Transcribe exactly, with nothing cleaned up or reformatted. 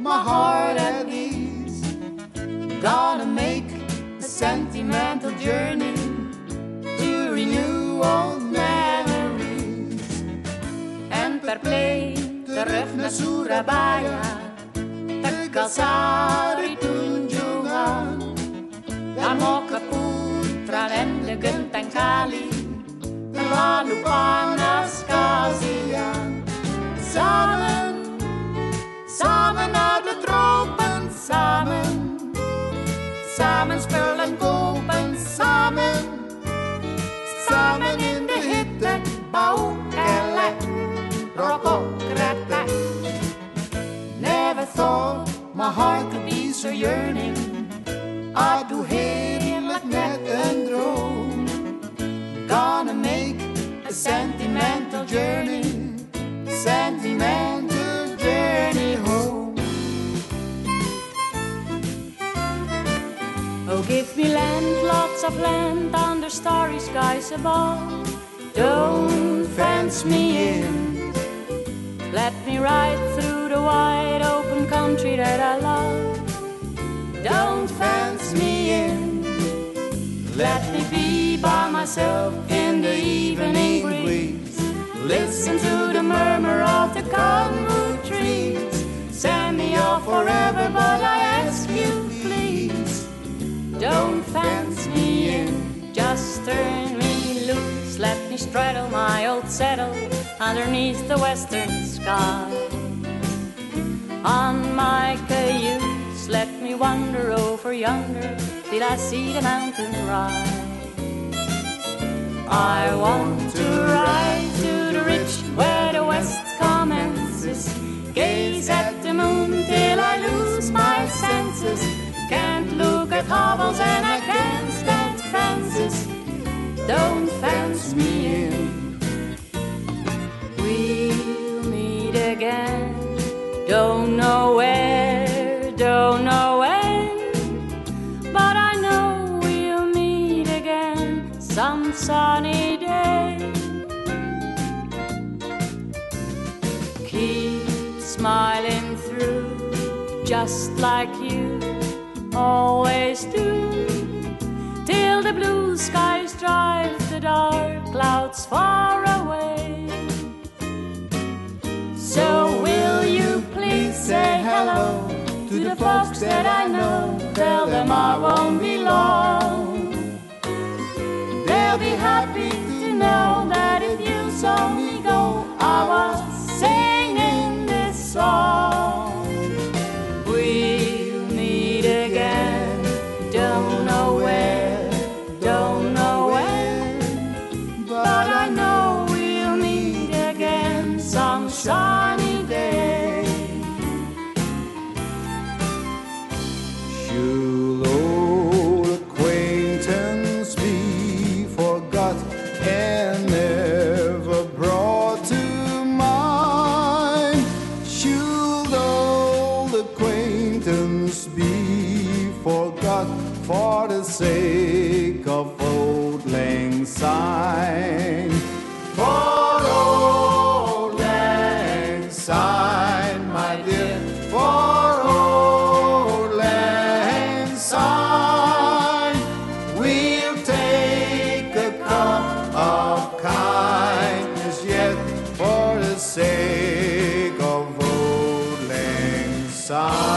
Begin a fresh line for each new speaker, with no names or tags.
my heart at ease. Gonna make a sentimental journey to renew old memories. En per plane terug naar Surabaya, Tegalsari Tunjungan, Mokaputra en de Guntankali, lalu panas kasihan. Samen, samen naar de tropen, samen, samen spullen kopen, samen, samen in de hitte, bouw en rokok, kratak. Never thought my heart could be so yearning. I do heerlijk net een droom. Gonna make a sentimental journey, sentimental journey home. Oh, give me land, lots of land under starry skies above. Don't fence me in. Let me ride through the wide open country that I love. Don't fence me in. Let me be by myself in the evening breeze. Listen to the murmur of the cottonwood trees. Send me off forever, but I ask you please, don't fence me in. Just turn me loose. Let me straddle my old saddle underneath the western sky. On my cayuse, let me wander over yonder till I see the mountain rise. I want to ride to the ridge where the west commences, gaze at the moon till I lose my senses. Can't look at hovels and I can't stand fences. Don't fence me in. We'll meet again. Don't know where, don't know when, but I know we'll meet again some sunny day. Keep smiling through, just like you always do, till the blue skies drive the dark clouds far away. So will you please say hello to the folks that I know? Tell them I won't be long. They'll be happy to know that if you saw me go, I was singing this song. We'll meet again, don't know where, don't know when, but I know we'll meet again some sunny day.
Should old acquaintance be forgot and never brought to mind? Should old acquaintance be forgot for the sake of Auld Lang Syne? For Auld Lang Syne, my dear, for Auld Lang Syne, we'll take a cup of kindness yet for the sake of Auld Lang Syne.